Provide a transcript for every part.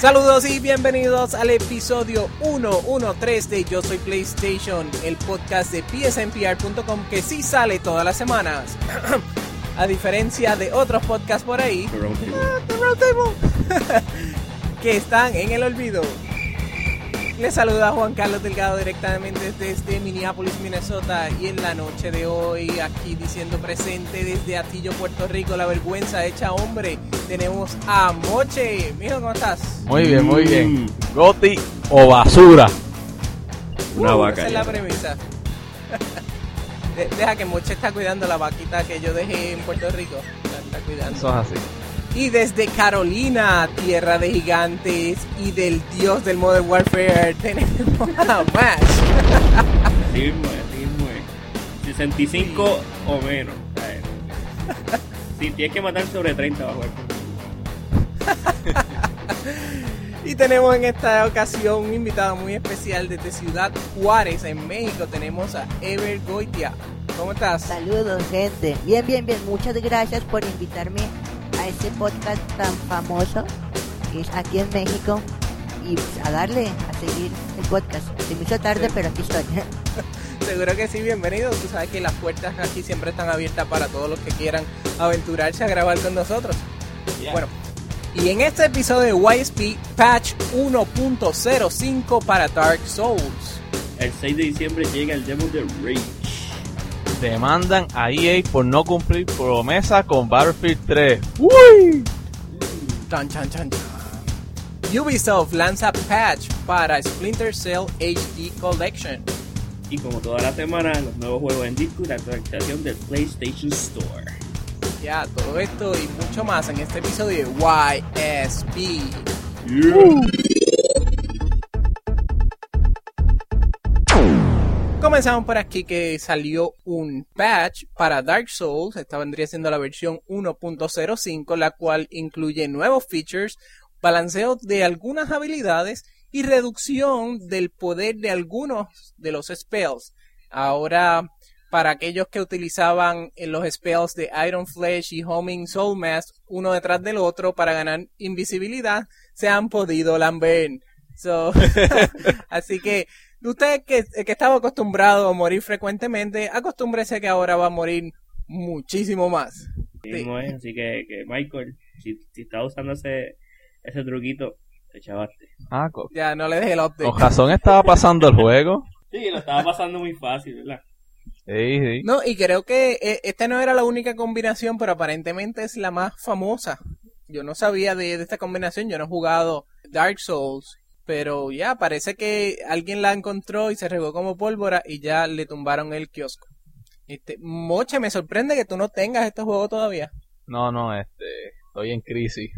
Saludos y bienvenidos al episodio 113 de Yo Soy PlayStation, el podcast de psnpr.com que sí sale todas las semanas. A diferencia de otros podcasts por ahí, The Roundtable, que están en el olvido. Les saluda Juan Carlos Delgado directamente desde Minneapolis, Minnesota, y en la noche de hoy aquí diciendo presente desde Atillo, Puerto Rico, la vergüenza hecha hombre, tenemos a Moche. Mijo, ¿cómo estás? Muy bien, muy bien. Goti o basura. Una vaca. Esa es la premisa. Deja que Moche está cuidando la vaquita que yo dejé en Puerto Rico. La está cuidando. Eso es así. Y desde Carolina, tierra de gigantes y del dios del Modern Warfare, tenemos a Mash. Así mismo es. 65 sí. O menos. Si tienes que matar sobre 30 bajo el. Y tenemos en esta ocasión un invitado muy especial desde Ciudad Juárez, en México. Tenemos a Ever Goitia. ¿Cómo estás? Saludos, gente. Bien. Muchas gracias por invitarme a este podcast tan famoso que es aquí en México, y a darle a seguir el podcast. Se me hizo tarde, sí. Pero aquí estoy. Seguro que sí, bienvenido. Tú sabes que las puertas aquí siempre están abiertas para todos los que quieran aventurarse a grabar con nosotros. Yeah. Bueno, y en este episodio de YSP, patch 1.05 para Dark Souls. El 6 de diciembre llega el demo de Rage. Demandan a EA por no cumplir promesa con Battlefield 3. ¡Uy! Chan. Ubisoft lanza patch para Splinter Cell HD Collection. Y como toda la semana, los nuevos juegos en disco y la actualización del PlayStation Store. Ya, todo esto y mucho más en este episodio de YSP. Comenzamos por aquí que salió un patch para Dark Souls. Esta vendría siendo la versión 1.05, la cual incluye nuevos features, balanceo de algunas habilidades y reducción del poder de algunos de los spells. Ahora, para aquellos que utilizaban los spells de Iron Flesh y Homing Soul Mask uno detrás del otro para ganar invisibilidad, se han podido lamber. Así que usted que estaba acostumbrado a morir frecuentemente, acostúmbrese que ahora va a morir muchísimo más. Sí. Así que Michael, si estás usando ese truquito, te chavaste. Ya, no le dejé el update. Con razón estaba pasando el juego. Sí, lo estaba pasando muy fácil, ¿verdad? Sí. No, y creo que esta no era la única combinación, pero aparentemente es la más famosa. Yo no sabía de esta combinación, yo no he jugado Dark Souls. Pero ya, parece que alguien la encontró y se regó como pólvora y ya le tumbaron el kiosco. Moche, me sorprende que tú no tengas este juego todavía. No, estoy en crisis.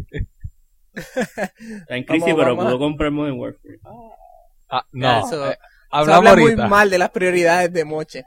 Está en crisis, pero pudo comprar Modern Warfare. No, hablamos habla ahorita. Muy mal de las prioridades de Moche.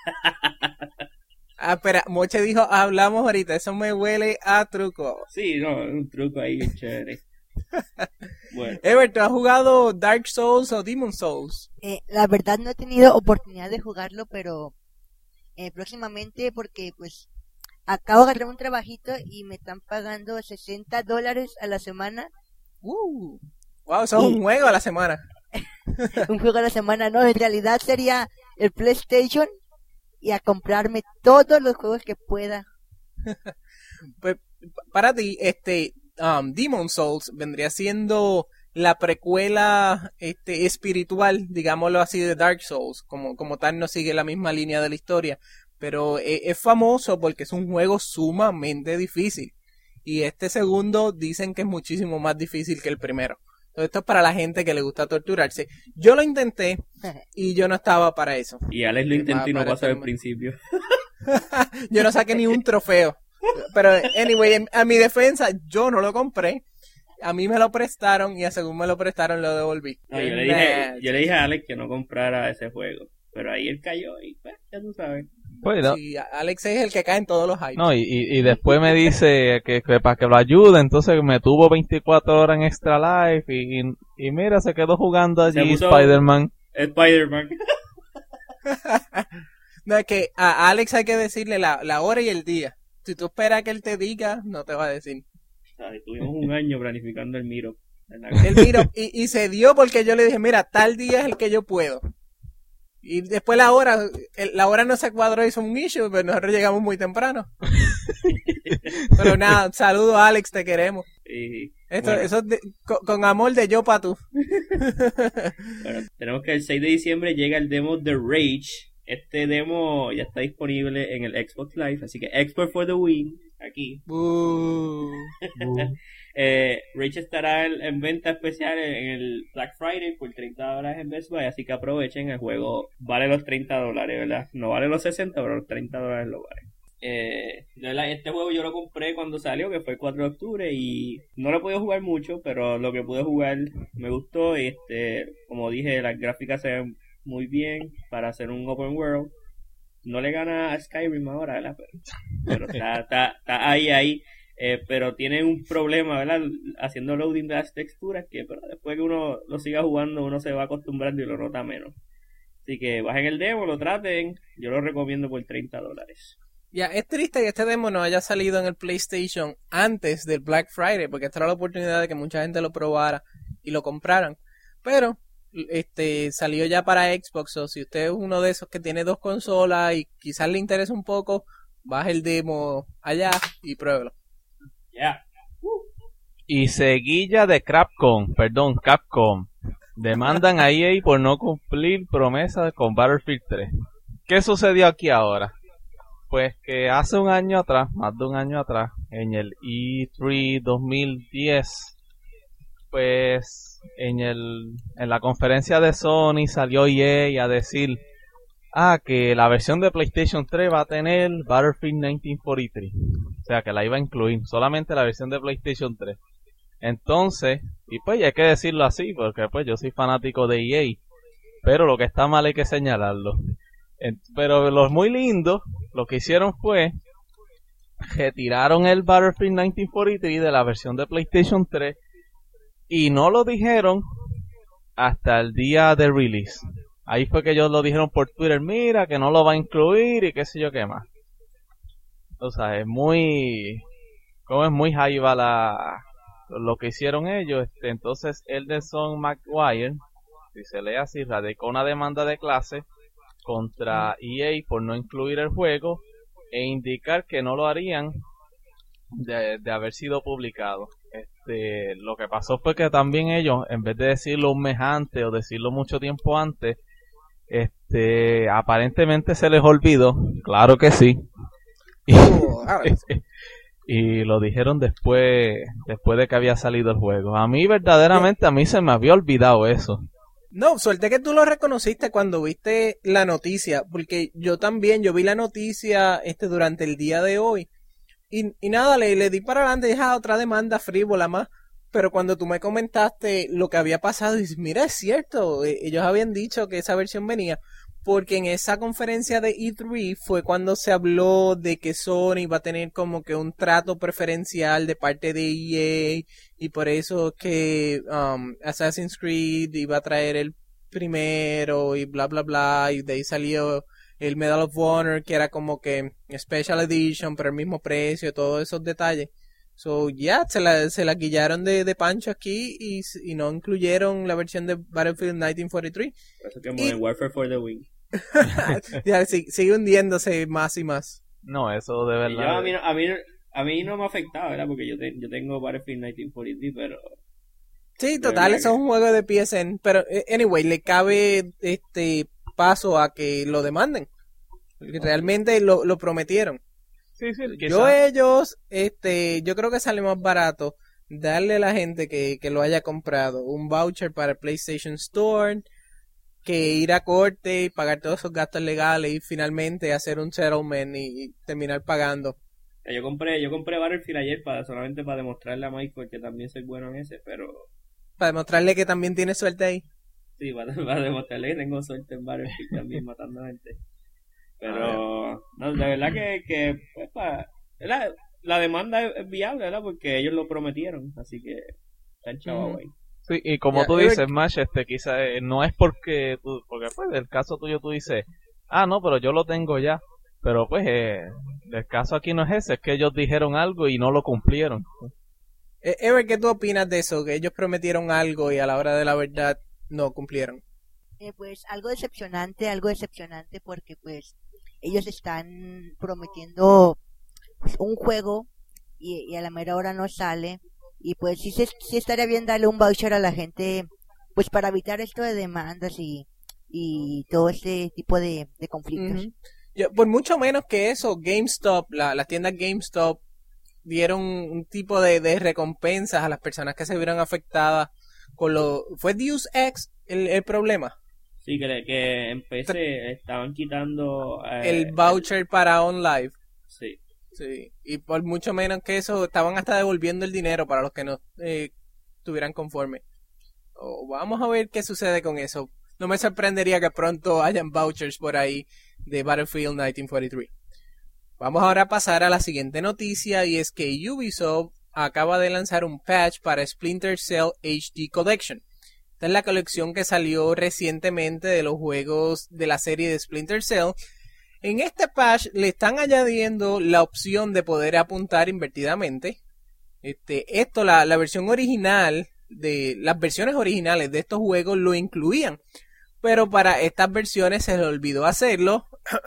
Espera, Moche dijo, hablamos ahorita, eso me huele a truco. Sí, no, un truco ahí chévere. Bueno. Ever, ¿tú has jugado Dark Souls o Demon Souls? La verdad no he tenido oportunidad de jugarlo, pero próximamente, porque pues acabo de agarrar un trabajito y me están pagando $60 a la semana. Wow, eso es un juego a la semana. Un juego a la semana, no, en realidad sería el PlayStation y a comprarme todos los juegos que pueda. Pues para ti, Demon Souls vendría siendo la precuela espiritual, digámoslo así, de Dark Souls. Como tal no sigue la misma línea de la historia, pero es famoso porque es un juego sumamente difícil. Y este segundo dicen que es muchísimo más difícil que el primero. Entonces esto es para la gente que le gusta torturarse. Yo lo intenté y yo no estaba para eso. Y Alex lo intentó y no pasó al principio. Yo no saqué ni un trofeo. Pero, anyway, a mi defensa, yo no lo compré. A mí me lo prestaron y según me lo prestaron, lo devolví. No, yo le dije a Alex que no comprara ese juego. Pero ahí él cayó y pues, ya tú sabes. Pues, no. Sí, Alex es el que cae en todos los hypes. No, y después me dice que para que lo ayude, entonces me tuvo 24 horas en Extra Life y mira, se quedó jugando allí Spider-Man. No, es que a Alex hay que decirle la hora y el día. Si tú esperas que él te diga, no te va a decir. ¿Sabes? Tuvimos un año planificando el Miro. Él miró y se dio porque yo le dije, mira, tal día es el que yo puedo. Y después la hora no se cuadró, hizo un issue, pero nosotros llegamos muy temprano. Pero nada, saludos Alex, te queremos. Eso con amor de yo pa' tú. Bueno, tenemos que el 6 de diciembre llega el demo de Rage. Este demo ya está disponible en el Xbox Live, así que Export for the Win, aquí. Rage estará en venta especial en el Black Friday por $30 en Best Buy, así que aprovechen. El juego vale los $30, ¿verdad? No vale los 60, pero los $30 lo vale. Este juego yo lo compré cuando salió, que fue el 4 de octubre, y no lo he podido jugar mucho, pero lo que pude jugar me gustó. Como dije, las gráficas se ven muy bien para hacer un open world. No le gana a Skyrim ahora, ¿verdad? Pero está ahí. Pero tiene un problema, ¿verdad? Haciendo loading de las texturas, pero después que uno lo siga jugando, uno se va acostumbrando y lo nota menos. Así que bajen el demo, lo traten. Yo lo recomiendo por $30. Ya, es triste que este demo no haya salido en el PlayStation antes del Black Friday, porque esta era la oportunidad de que mucha gente lo probara y lo compraran. Pero salió ya para Xbox, o si usted es uno de esos que tiene 2 consolas y quizás le interesa un poco, baje el demo allá y pruébelo. Yeah. Y seguilla de Capcom demandan a EA por no cumplir promesas con Battlefield 3. ¿Qué sucedió aquí ahora? Pues que hace un año atrás, más de un año atrás, en el E3 2010, pues en la conferencia de Sony salió EA a decir que la versión de PlayStation 3 va a tener Battlefield 1943. O sea, que la iba a incluir, solamente la versión de PlayStation 3. Entonces, y pues hay que decirlo así, porque pues yo soy fanático de EA, pero lo que está mal hay que señalarlo. Pero lo muy lindo, lo que hicieron fue retiraron el Battlefield 1943 de la versión de PlayStation 3 y no lo dijeron hasta el día de release. Ahí fue que ellos lo dijeron por Twitter, mira, que no lo va a incluir y qué sé yo qué más. O sea, es muy jaiba lo que hicieron ellos. Entonces, Elderson McGuire, si se lee así, radicó una demanda de clase contra EA por no incluir el juego e indicar que no lo harían de haber sido publicado. Lo que pasó fue que también ellos, en vez de decirlo un mes antes o decirlo mucho tiempo antes, aparentemente se les olvidó, claro que sí, y lo dijeron después de que había salido el juego. A mí verdaderamente, a mí se me había olvidado eso. No, suerte que tú lo reconociste cuando viste la noticia, porque yo vi la noticia durante el día de hoy, y nada, le di para adelante y dije, otra demanda frívola más, pero cuando tú me comentaste lo que había pasado, y mira, es cierto, ellos habían dicho que esa versión venía, porque en esa conferencia de E3 fue cuando se habló de que Sony va a tener como que un trato preferencial de parte de EA, y por eso que Assassin's Creed iba a traer el primero y bla bla bla, y de ahí salió el Medal of Honor, que era como que Special Edition, pero el mismo precio, todos esos detalles. So, se la guillaron de pancho aquí y no incluyeron la versión de Battlefield 1943. Por eso que Modern Warfare for the win. Ya, sigue hundiéndose más y más. No, eso de verdad. A mí no me ha afectado, ¿verdad? Porque yo tengo Battlefield 1943, pero... Sí, total, eso es un juego de PSN. Pero, anyway, le cabe paso a que lo demanden. Porque realmente lo prometieron. Sí, yo creo que sale más barato darle a la gente que lo haya comprado un voucher para el PlayStation Store que ir a corte y pagar todos esos gastos legales y finalmente hacer un settlement y terminar pagando. Yo compré Battlefield ayer solamente para demostrarle a Michael que también soy bueno en ese, pero... Para demostrarle que también tiene suerte ahí. Sí, para demostrarle que tengo suerte en Battlefield también matando gente. Pero, no, de verdad que pues, la demanda es viable, ¿verdad? Porque ellos lo prometieron, así que están chavos ahí. Sí, y como tú dices, Mash, quizá no es porque pues del caso tuyo tú dices, no, pero yo lo tengo ya. Pero pues el caso aquí no es ese, es que ellos dijeron algo y no lo cumplieron. Ever, ¿qué tú opinas de eso? Que ellos prometieron algo y a la hora de la verdad no cumplieron. Pues algo decepcionante porque pues ellos están prometiendo pues, un juego y a la mera hora no sale y pues sí estaría bien darle un voucher a la gente pues para evitar esto de demandas y todo este tipo de conflictos. Por mucho menos que eso, GameStop, las tiendas GameStop dieron un tipo de recompensas a las personas que se vieron afectadas con ¿Fue Deus Ex el problema? Sí, que en PC estaban quitando... el voucher para OnLive. Sí. Sí, y por mucho menos que eso, estaban hasta devolviendo el dinero para los que no estuvieran conformes. Vamos a ver qué sucede con eso. No me sorprendería que pronto hayan vouchers por ahí de Battlefield 1943. Vamos ahora a pasar a la siguiente noticia y es que Ubisoft acaba de lanzar un patch para Splinter Cell HD Collection. Esta es la colección que salió recientemente de los juegos de la serie de Splinter Cell. En este patch le están añadiendo la opción de poder apuntar invertidamente. La versión original las versiones originales de estos juegos lo incluían, pero para estas versiones se les olvidó hacerlo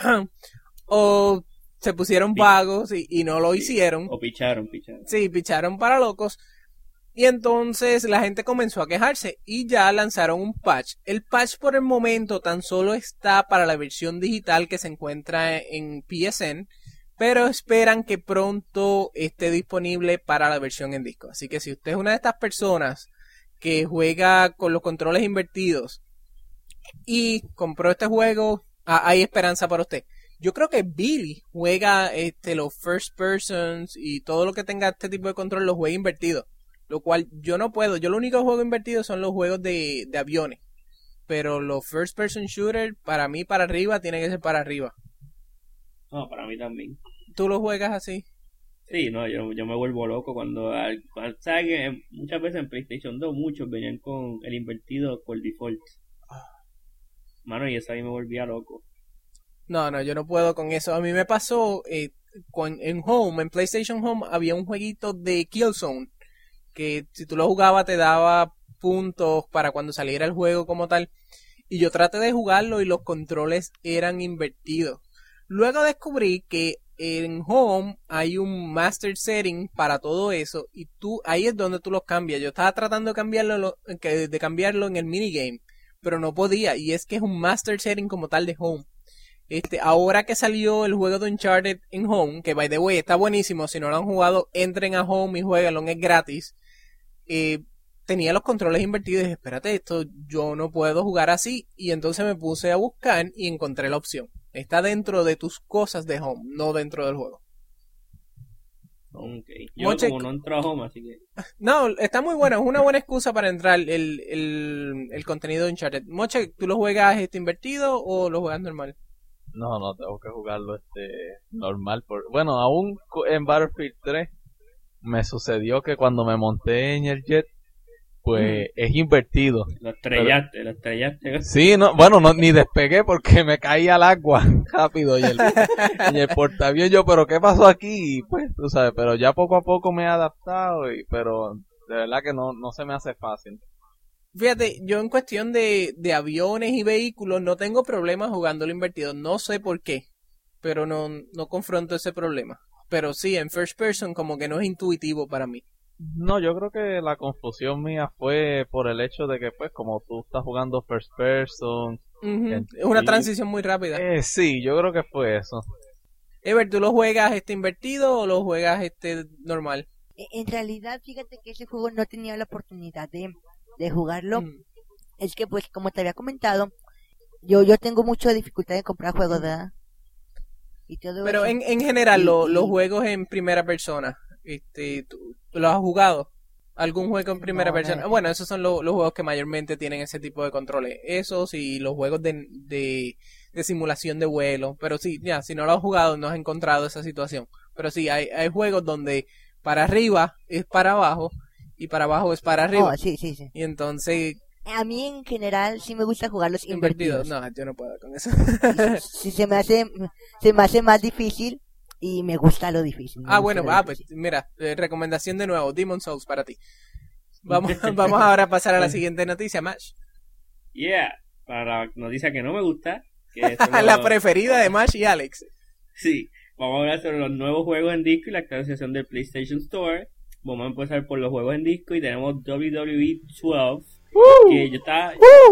o se pusieron vagos y no lo hicieron. O picharon. Sí, picharon para locos. Y entonces la gente comenzó a quejarse y ya lanzaron un patch. El patch por el momento tan solo está para la versión digital que se encuentra en PSN, pero esperan que pronto esté disponible para la versión en disco. Así que si usted es una de estas personas que juega con los controles invertidos y compró este juego, hay esperanza para usted. Yo creo que Billy juega los first persons y todo lo que tenga este tipo de control lo juega invertido. Lo cual yo no puedo. Yo lo único que juego invertido son los juegos de aviones. Pero los first person shooter, para mí para arriba, tiene que ser para arriba. No, para mí también. ¿Tú lo juegas así? Sí, no, yo me vuelvo loco cuando ¿sabes que muchas veces en PlayStation 2 muchos venían con el invertido por default? Mano, y eso ahí me volvía loco. No, yo no puedo con eso. A mí me pasó en PlayStation Home había un jueguito de Killzone que si tú lo jugabas te daba puntos para cuando saliera el juego como tal. Y yo traté de jugarlo y los controles eran invertidos. Luego descubrí que en Home hay un Master Setting para todo eso y ahí es donde tú los cambias. Yo estaba tratando de cambiarlo en el minigame, pero no podía. Y es que es un Master Setting como tal de Home. Ahora que salió el juego de Uncharted en Home, que by the way está buenísimo, si no lo han jugado, entren a Home y jueguenlo, es gratis. Tenía los controles invertidos y dije, espérate, esto yo no puedo jugar así, y entonces me puse a buscar y encontré la opción. Está dentro de tus cosas de Home, no dentro del juego. Okay. Yo como no entro a Home, así que... No, está muy bueno, es una buena excusa para entrar el contenido de Uncharted. Moche, ¿tú lo juegas invertido o lo juegas normal? No, tengo que jugarlo normal. Bueno, aún en Battlefield 3 me sucedió que cuando me monté en el jet, pues es invertido. Lo estrellaste. Sí, ni despegué porque me caí al agua rápido y el portaaviones yo, pero ¿qué pasó aquí? Y pues, tú sabes, pero ya poco a poco me he adaptado, pero de verdad que no se me hace fácil. Fíjate, yo en cuestión de aviones y vehículos no tengo problemas jugándolo invertido. No sé por qué, pero no confronto ese problema. Pero sí, en first person como que no es intuitivo para mí. No, yo creo que la confusión mía fue por el hecho de que, pues, como tú estás jugando first person... Es una transición muy rápida. Sí, yo creo que fue eso. Ever, ¿tú lo juegas invertido o lo juegas normal? En realidad, fíjate que ese juego no tenía la oportunidad de jugarlo. Es que, pues, como te había comentado, yo tengo mucha dificultad en comprar juegos, ¿verdad? Y todo pero eso. En general, los juegos en primera persona, ¿tú lo has jugado? ¿Algún juego en primera persona? Bueno, esos son los juegos que mayormente tienen ese tipo de controles. Esos y los juegos de simulación de vuelo. Pero sí, ya, si no lo has jugado, no has encontrado esa situación. Pero sí, hay juegos donde para arriba es para abajo y para abajo es para arriba. Oh, sí. Y entonces... A mí en general sí me gusta jugarlos invertidos. No, yo no puedo con eso. Sí, se me hace más difícil y me gusta lo difícil. Pues mira, recomendación de nuevo, Demon's Souls para ti. Vamos ahora a pasar a la siguiente noticia, Mash. Para la noticia que no me gusta, que es la preferida de Mash y Alex. Sí, vamos a hablar sobre los nuevos juegos en disco y la actualización del PlayStation Store. Vamos a empezar por los juegos en disco y tenemos WWE 12, que yo estaba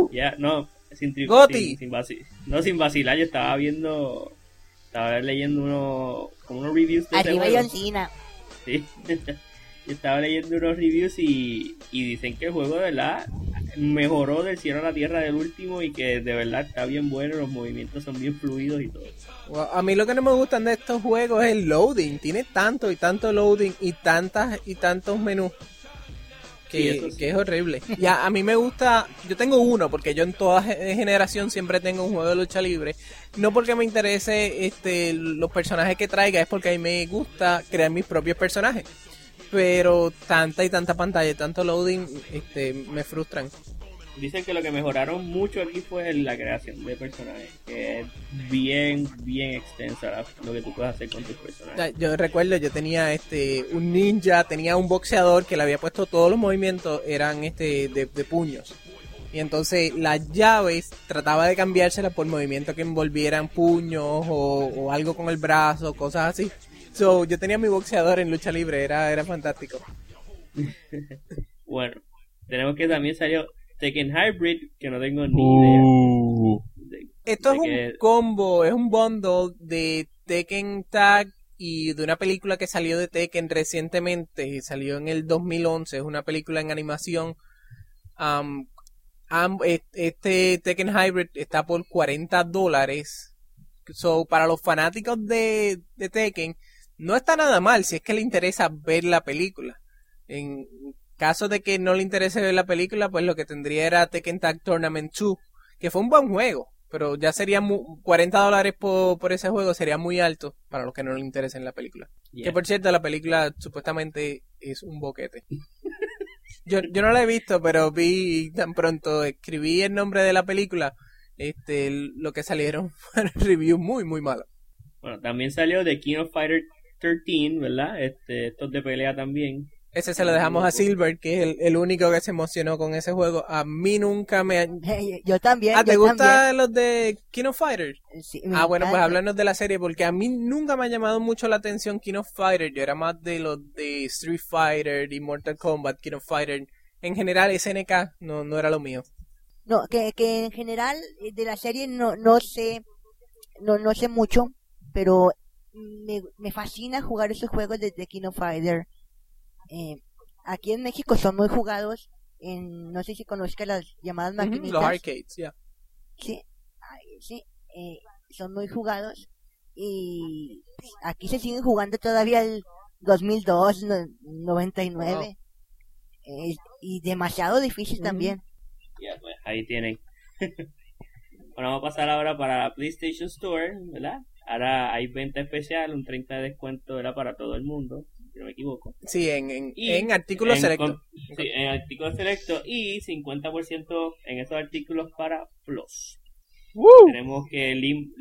sin vacilar, yo estaba leyendo unos reviews de arriba John Cena. Sí. Yo estaba leyendo unos reviews y dicen que el juego de verdad mejoró del cielo a la tierra del último y que de verdad está bien bueno, los movimientos son bien fluidos y todo. Well, a mí lo que no me gustan de estos juegos es el loading, tiene tanto y tanto loading y tantos menús que es horrible. Ya, a mí me gusta, yo tengo uno porque yo en toda generación siempre tengo un juego de lucha libre, no porque me interese los personajes que traiga, es porque a mí me gusta crear mis propios personajes. Pero tanta pantalla y tanto loading me frustran. Dicen que lo que mejoraron mucho aquí fue la creación de personajes, que es bien extensa lo que tú puedes hacer con tus personajes. Yo recuerdo, yo tenía un ninja, tenía un boxeador que le había puesto todos los movimientos, eran de puños. Y entonces las llaves trataba de cambiárselas por movimientos que envolvieran puños o algo con el brazo, cosas así. So, yo tenía mi boxeador en lucha libre, era fantástico. Bueno, tenemos que también salió Tekken Hybrid, que no tengo ni idea. Esto es un combo, es un bundle de Tekken Tag y de una película que salió de Tekken recientemente, salió en el 2011, es una película en animación. Este Tekken Hybrid está por $40. So, para los fanáticos de Tekken, no está nada mal si es que le interesa ver la película. En caso de que no le interese ver la película, pues lo que tendría era Tekken Tag Tournament 2, que fue un buen juego, pero ya sería $40 por ese juego, sería muy alto para los que no le interesen la película. Yeah. Que por cierto, la película supuestamente es un boquete. Yo no la he visto, pero vi tan pronto, escribí el nombre de la película, lo que salieron fueron reviews muy malos. Bueno, también salió The King of Fighter 13, ¿verdad? Estos de pelea también. Ese se lo dejamos a Silver, que es el único que se emocionó con ese juego. A mí nunca me... Yo también. ¿Te gustan los de King of Fighter? Sí, bueno, pues háblanos de la serie, porque a mí nunca me ha llamado mucho la atención King of Fighter. Yo era más de los de Street Fighter y Mortal Kombat, King of Fighter. En general, SNK no era lo mío. No, que en general de la serie no sé mucho, pero me fascina jugar esos juegos de King of Fighter. Aquí en México son muy jugados, no sé si conozcas las llamadas maquinitas. Los arcades, ya. Sí, son muy jugados y aquí se siguen jugando todavía el 2002, 99. Y demasiado difícil también. Ya, pues ahí tienen. Bueno, vamos a pasar ahora para la PlayStation Store, ¿verdad? Ahora hay venta especial, un 30% de descuento, ¿verdad? Para todo el mundo, si no me equivoco. Sí, en artículos selectos. Sí, en artículos selectos y 50% en esos artículos para Plus. Tenemos que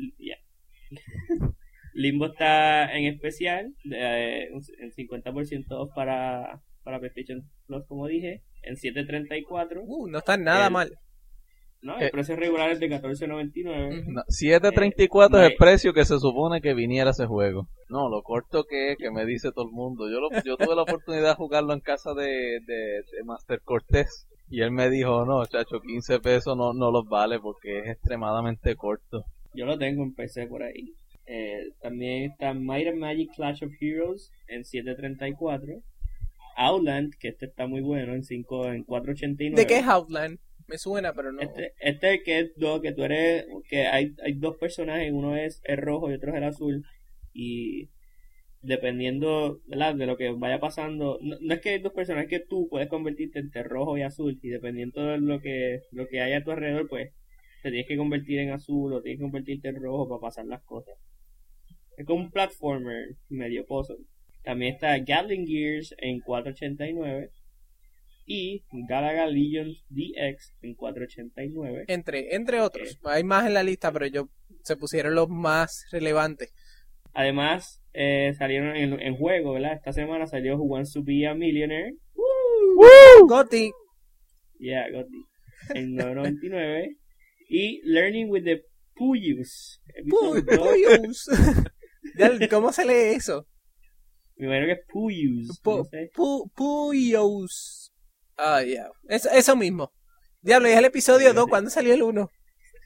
Limbo está en especial, en 50% off para PlayStation Plus, como dije, en $7.34. No está nada mal. No, el precio regular es de $14.99. No, $7.34 es el precio que se supone que viniera ese juego. No, lo corto que es, que me dice todo el mundo. Yo tuve la oportunidad de jugarlo en casa de Master Cortés. Y él me dijo, no, chacho, 15 pesos no los vale porque es extremadamente corto. Yo lo tengo en PC por ahí. También está Might and Magic Clash of Heroes en $7.34. Outland, que está muy bueno, en $4.89. ¿De qué es Outland? Me suena, pero no. Que tú eres, que hay dos personajes, uno es el rojo y otro es el azul, y dependiendo, ¿verdad?, de lo que vaya pasando, no es que hay dos personajes, es que tú puedes convertirte entre rojo y azul, y dependiendo de lo que hay a tu alrededor, pues te tienes que convertir en azul o tienes que convertirte en rojo para pasar las cosas. Es como un platformer medio puzzle. También está Gatling Gears en $4.89 y Galaga Legions DX en $4.89. Entre otros. Hay más en la lista, pero se pusieron los más relevantes. Además, salieron en juego, ¿verdad? Esta semana salió Who Wants to Be a Millionaire. ¡Woo! ¡Goti! Yeah, Goti. En $9.99. Y Learning with the Puyus. Puyus. ¿Cómo se lee eso? Me imagino que es Puyus. No sé. Puyus. Ah, ya. Eso mismo. Diablo, ¿y es el episodio 2? ¿Cuándo salió el 1?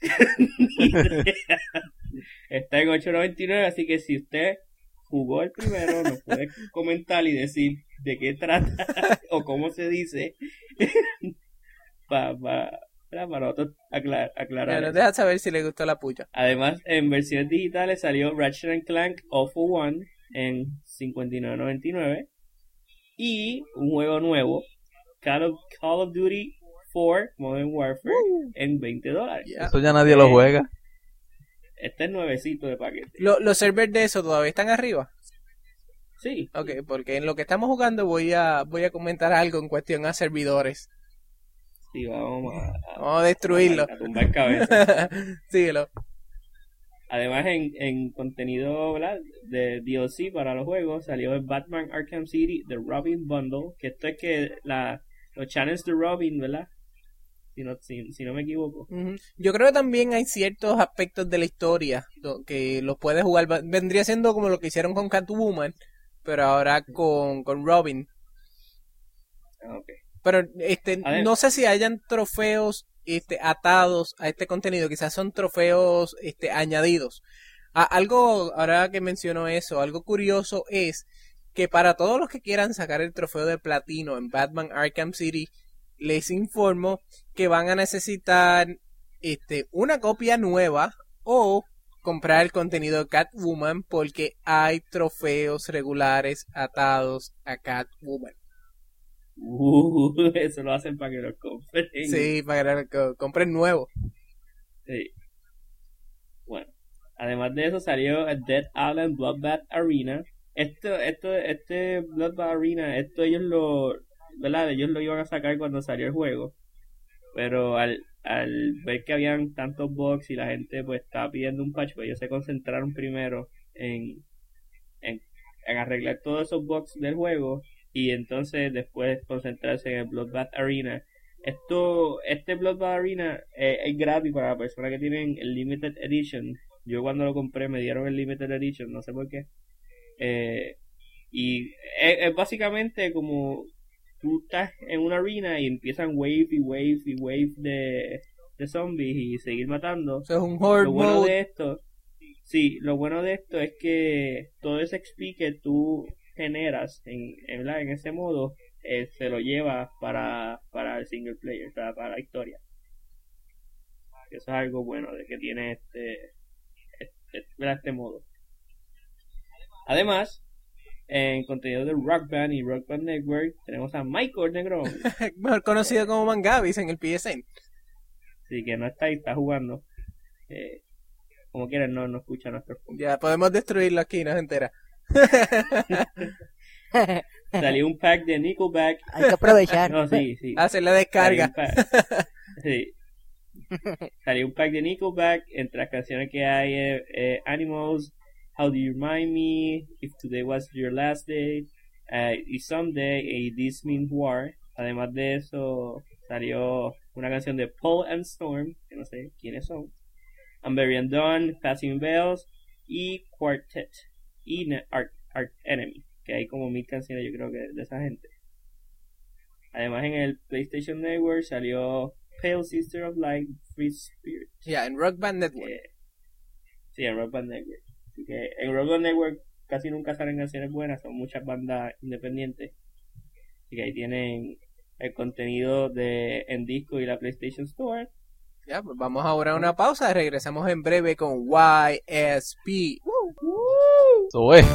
Está en $8.99, así que si usted jugó el primero, nos puede comentar y decir de qué trata o cómo se dice para nosotros aclarar. Bueno, deja saber si le gustó la puya. Además, en versiones digitales salió Ratchet & Clank All for One en $59.99 y un juego nuevo, Call of Duty 4 Modern Warfare en $20. Yeah. Eso ya nadie lo juega. Este es nuevecito de paquete. ¿Los servers de eso todavía están arriba? Sí. Ok, porque en lo que estamos jugando voy a comentar algo en cuestión a servidores. Sí, vamos a destruirlo. A tumbar cabeza. Síguelo. Además, en contenido, ¿verdad?, de DLC para los juegos, salió el Batman Arkham City The Robin Bundle, que esto es que los channels de Robin, ¿verdad? Si no me equivoco. Yo creo que también hay ciertos aspectos de la historia que los puedes jugar. Vendría siendo como lo que hicieron con Catwoman, pero ahora con Robin. Okay. Pero no sé si hayan trofeos atados a este contenido. Quizás son trofeos añadidos. Algo, ahora que menciono eso, algo curioso es que para todos los que quieran sacar el trofeo de platino en Batman Arkham City, les informo que van a necesitar una copia nueva o comprar el contenido de Catwoman, porque hay trofeos regulares atados a Catwoman. Eso lo hacen para que los compren. Sí, para que lo compren nuevo. Sí. Bueno, además de eso salió Dead Island Bloodbath Arena. Este Bloodbath Arena, ellos lo iban a sacar cuando salió el juego, pero al ver que habían tantos bugs y la gente pues estaba pidiendo un patch, pues ellos se concentraron primero en arreglar todos esos bugs del juego y entonces después concentrarse en el Bloodbath Arena. Este Bloodbath Arena es gratis para las personas que tienen el Limited Edition. Yo cuando lo compré me dieron el Limited Edition, no sé por qué. Y es básicamente como tú estás en una arena y empiezan wave y wave y wave de zombies y seguir matando. Eso es un horde lo bueno mode. de esto, sí, lo bueno de esto es que todo ese XP que tú generas en ese modo se lo llevas para el single player, para la historia. Eso es algo bueno de que tiene este modo. Además, en contenido de Rock Band y Rock Band Network tenemos a Michael Negrón, mejor conocido como Mangavis en el PSN. sí, que no está ahí, está jugando. Como quieran, no escucha nuestros puntos. Ya podemos destruirlo aquí, no se entera. Salió un pack de Nickelback. Hay que aprovechar. No, sí. Hacer la descarga. Sí. Salió un pack de Nickelback. Entre las canciones que hay Animals, How Do You Remind Me, If Today Was Your Last Day, y Someday, y This Means War. Además de eso, salió una canción de Paul and Storm, que no sé quiénes son, Amber and Dawn, Passing Bells, y Quartet, y Art Enemy, que hay como 1000 canciones, yo creo que de esa gente. Además, en el PlayStation Network salió Pale Sister of Light, Free Spirit. Ya, en Rock Band Network. Sí, en Rock Band Network. Así que en Rock Band Network casi nunca salen canciones buenas, son muchas bandas independientes. Así que ahí tienen el contenido en disco y la PlayStation Store. Ya, pues vamos ahora a una pausa. Regresamos en breve con YSP. Eso es.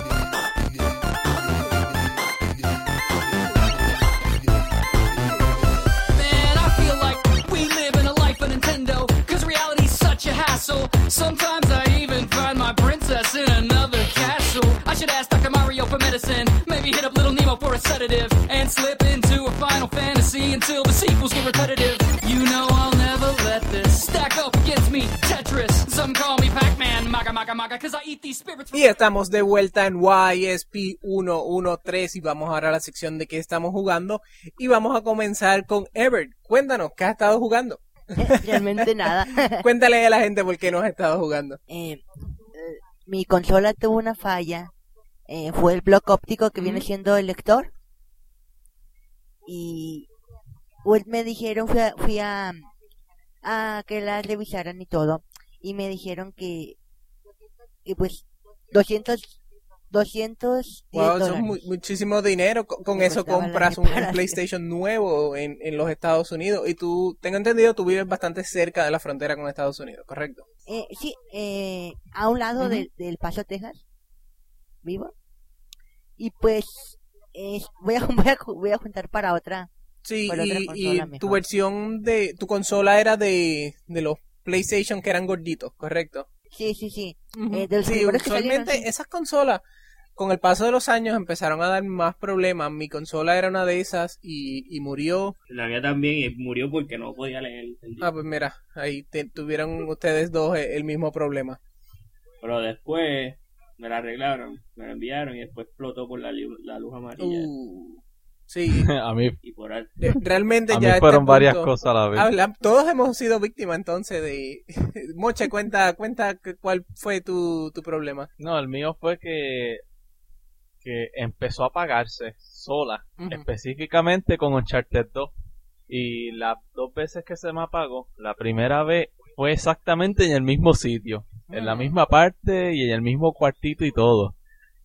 Sometimes I even find my princess in another castle. I should ask Dr. Mario for medicine. Maybe hit up Little Nemo for a sedative. And slip into a Final Fantasy until the sequels get repetitive. You know I'll never let this stack up against me, Tetris. Some call me Pac-Man, Maga Maga maga, 'cause I eat these spirits. Y estamos de vuelta en YSP 113 y vamos ahora a la sección de qué estamos jugando y vamos a comenzar con Ebert. Cuéntanos, ¿qué has estado jugando? Realmente nada. Cuéntale a la gente por qué no has estado jugando. Mi consola tuvo una falla. Fue el bloque óptico que viene siendo el lector. Y pues me dijeron, fui a que la revisaran y todo. Y me dijeron que pues 200 Wow, eso es $10. muchísimo dinero. Con Me eso costaba la compras un reparación. PlayStation nuevo en los Estados Unidos. Y tú, tengo entendido, tú vives bastante cerca de la frontera con Estados Unidos, ¿correcto? Sí, a un lado Ujú. del Paso, Texas, vivo. Y pues voy a juntar para otra. Sí, Para otra y consola tu mejor. versión de tu consola era de los PlayStation que eran gorditos, ¿correcto? Sí. Ujú. De los Sí, primeros que usualmente salieron, sí. esas consolas, con el paso de los años, empezaron a dar más problemas. Mi consola era una de esas y murió. La mía también murió porque no podía leer el disco. Ah, pues mira, ahí tuvieron ustedes dos el mismo problema. Pero después me la arreglaron, me la enviaron y después explotó por la luz amarilla. Sí, A mí, realmente a mí ya a este fueron varias punto, cosas a la vez. todos hemos sido víctimas entonces de... Moche, cuenta cuál fue tu problema. No, el mío fue que empezó a apagarse sola, Ujú. específicamente con Uncharted 2. Y las 2 veces que se me apagó, la primera vez fue exactamente en el mismo sitio, en la misma parte y en el mismo cuartito y todo.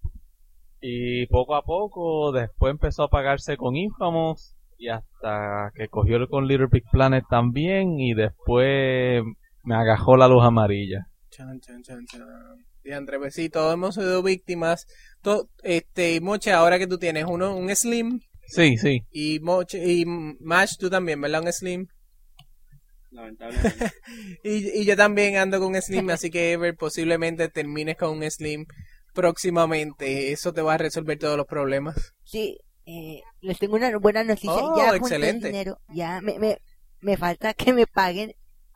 Y poco a poco después empezó a apagarse con Infamous y hasta que cogió con Little Big Planet también y después me agajó la luz amarilla. Chan. Diantre, pues sí, todos hemos sido víctimas. Moche, ahora que tú tienes un Slim Sí. y Moche y Mash, tú también, ¿verdad? Un Slim. Lamentablemente. Y yo también ando con un Slim, así que Ever, posiblemente termines con un Slim próximamente. Eso te va a resolver todos los problemas. Sí, les tengo una buena noticia. Oh, Ya junté el excelente. dinero. Ya me falta que me paguen.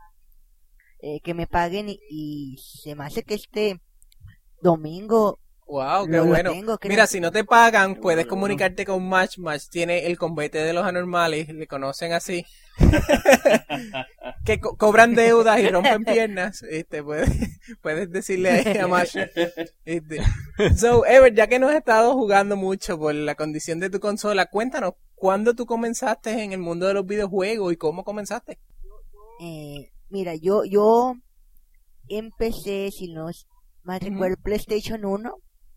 Y se me hace que este domingo Wow, qué lo bueno. tengo, creo. Mira, si no te pagan, puedes bueno. comunicarte con Match. Match tiene el combate de los anormales, le conocen así. Que cobran deudas y rompen piernas. Puedes decirle a Match. So, Ever, ya que no has estado jugando mucho por la condición de tu consola, cuéntanos, ¿cuándo tú comenzaste en el mundo de los videojuegos y cómo comenzaste? Mira, yo empecé, si no mal Ujú. recuerdo, PlayStation 1.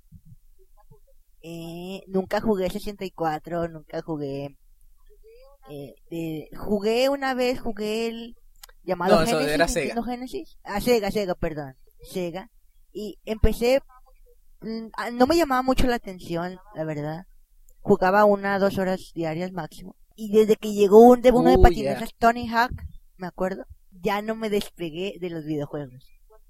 Nunca jugué 64, nunca jugué. Jugué una vez, el llamado No, eso Genesis, era Sega. Nintendo Genesis. Sega, perdón. Sega. Y empecé. No me llamaba mucho la atención, la verdad. Jugaba 2 horas diarias máximo. Y desde que llegó uno de patinetas, Tony Hawk, me acuerdo, ya no me despegué de los videojuegos.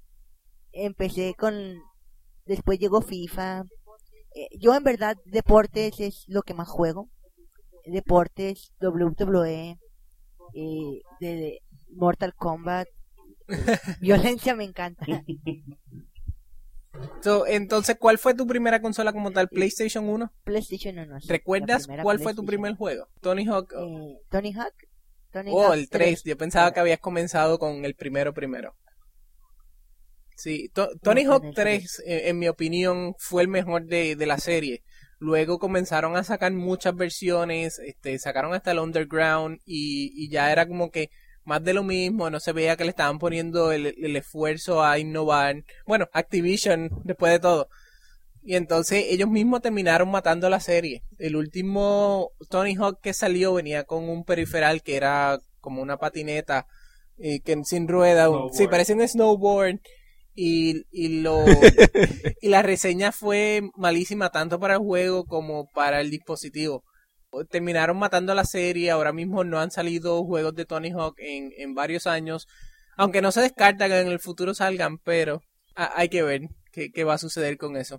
Después llegó FIFA. Yo en verdad deportes es lo que más juego. Deportes, WWE, de Mortal Kombat. Violencia me encanta. So, entonces, ¿cuál fue tu primera consola como tal? ¿PlayStation 1? PlayStation 1. sí, ¿Recuerdas la primera cuál fue tu PlayStation. primer juego? ¿Tony Hawk? Tony Hawk. Oh, el 3. Yo pensaba que habías comenzado con el primero. Sí, Tony No, Hawk con el 3, en mi opinión, fue el mejor de la serie. Luego comenzaron a sacar muchas versiones, sacaron hasta el Underground y ya era como que más de lo mismo, no se veía que le estaban poniendo el esfuerzo a innovar. Bueno, Activision, después de todo. Y entonces ellos mismos terminaron matando la serie. El último Tony Hawk que salió venía con un periferal que era como una patineta que sin rueda. Sí, parece un snowboard. Y la reseña fue malísima tanto para el juego como para el dispositivo. Terminaron matando la serie. Ahora mismo no han salido juegos de Tony Hawk en varios años, aunque no se descarta que en el futuro salgan, pero hay que ver qué va a suceder con eso.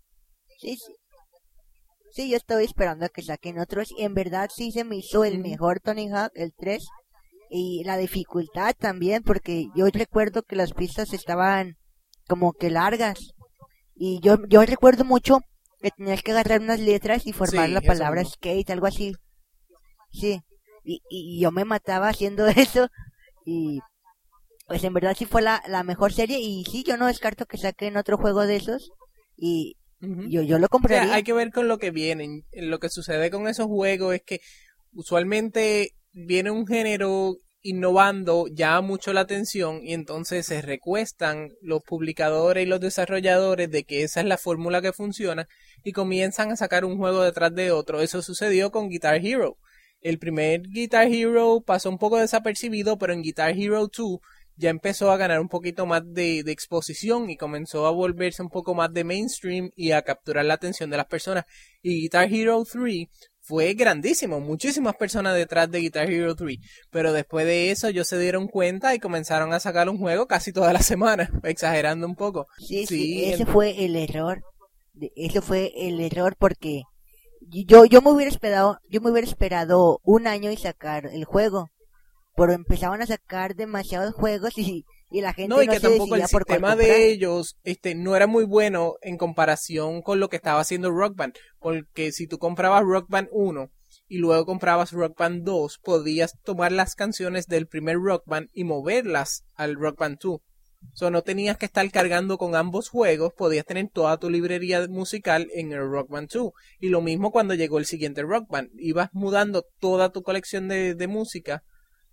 Sí, yo estoy esperando a que saquen otros. Y en verdad sí se me hizo el mejor Tony Hawk, el 3. Y la dificultad también, porque yo recuerdo que las pistas estaban como que largas. Y yo recuerdo mucho que tenías que agarrar unas letras y formar Sí, la eso palabra mismo. skate, algo así. Sí, y yo me mataba haciendo eso. Y pues en verdad sí fue la mejor serie. Y sí, yo no descarto que saquen otro juego de esos. Y Ujú. yo lo O sea, compraría. hay que ver con lo que vienen. Lo que sucede con esos juegos es que usualmente viene un género innovando, llama mucho la atención y entonces se recuestan los publicadores y los desarrolladores de que esa es la fórmula que funciona y comienzan a sacar un juego detrás de otro. Eso sucedió con Guitar Hero. El primer Guitar Hero pasó un poco desapercibido, pero en Guitar Hero 2 ya empezó a ganar un poquito más de exposición y comenzó a volverse un poco más de mainstream y a capturar la atención de las personas. Y Guitar Hero 3 fue grandísimo, muchísimas personas detrás de Guitar Hero 3, pero después de eso ellos se dieron cuenta y comenzaron a sacar un juego casi toda la semana, exagerando un poco. Sí, ese fue el error. Eso fue el error porque yo me hubiera esperado un año y sacar el juego. Pero empezaban a sacar demasiados juegos y la gente No, y no que se tampoco el decidía por cuál sistema comprar. de ellos no era muy bueno en comparación con lo que estaba haciendo Rock Band, porque si tú comprabas Rock Band 1 y luego comprabas Rock Band 2, podías tomar las canciones del primer Rock Band y moverlas al Rock Band 2. So, no tenías que estar cargando con ambos juegos, podías tener toda tu librería musical en el Rock Band 2. Y lo mismo cuando llegó el siguiente Rock Band, ibas mudando toda tu colección de música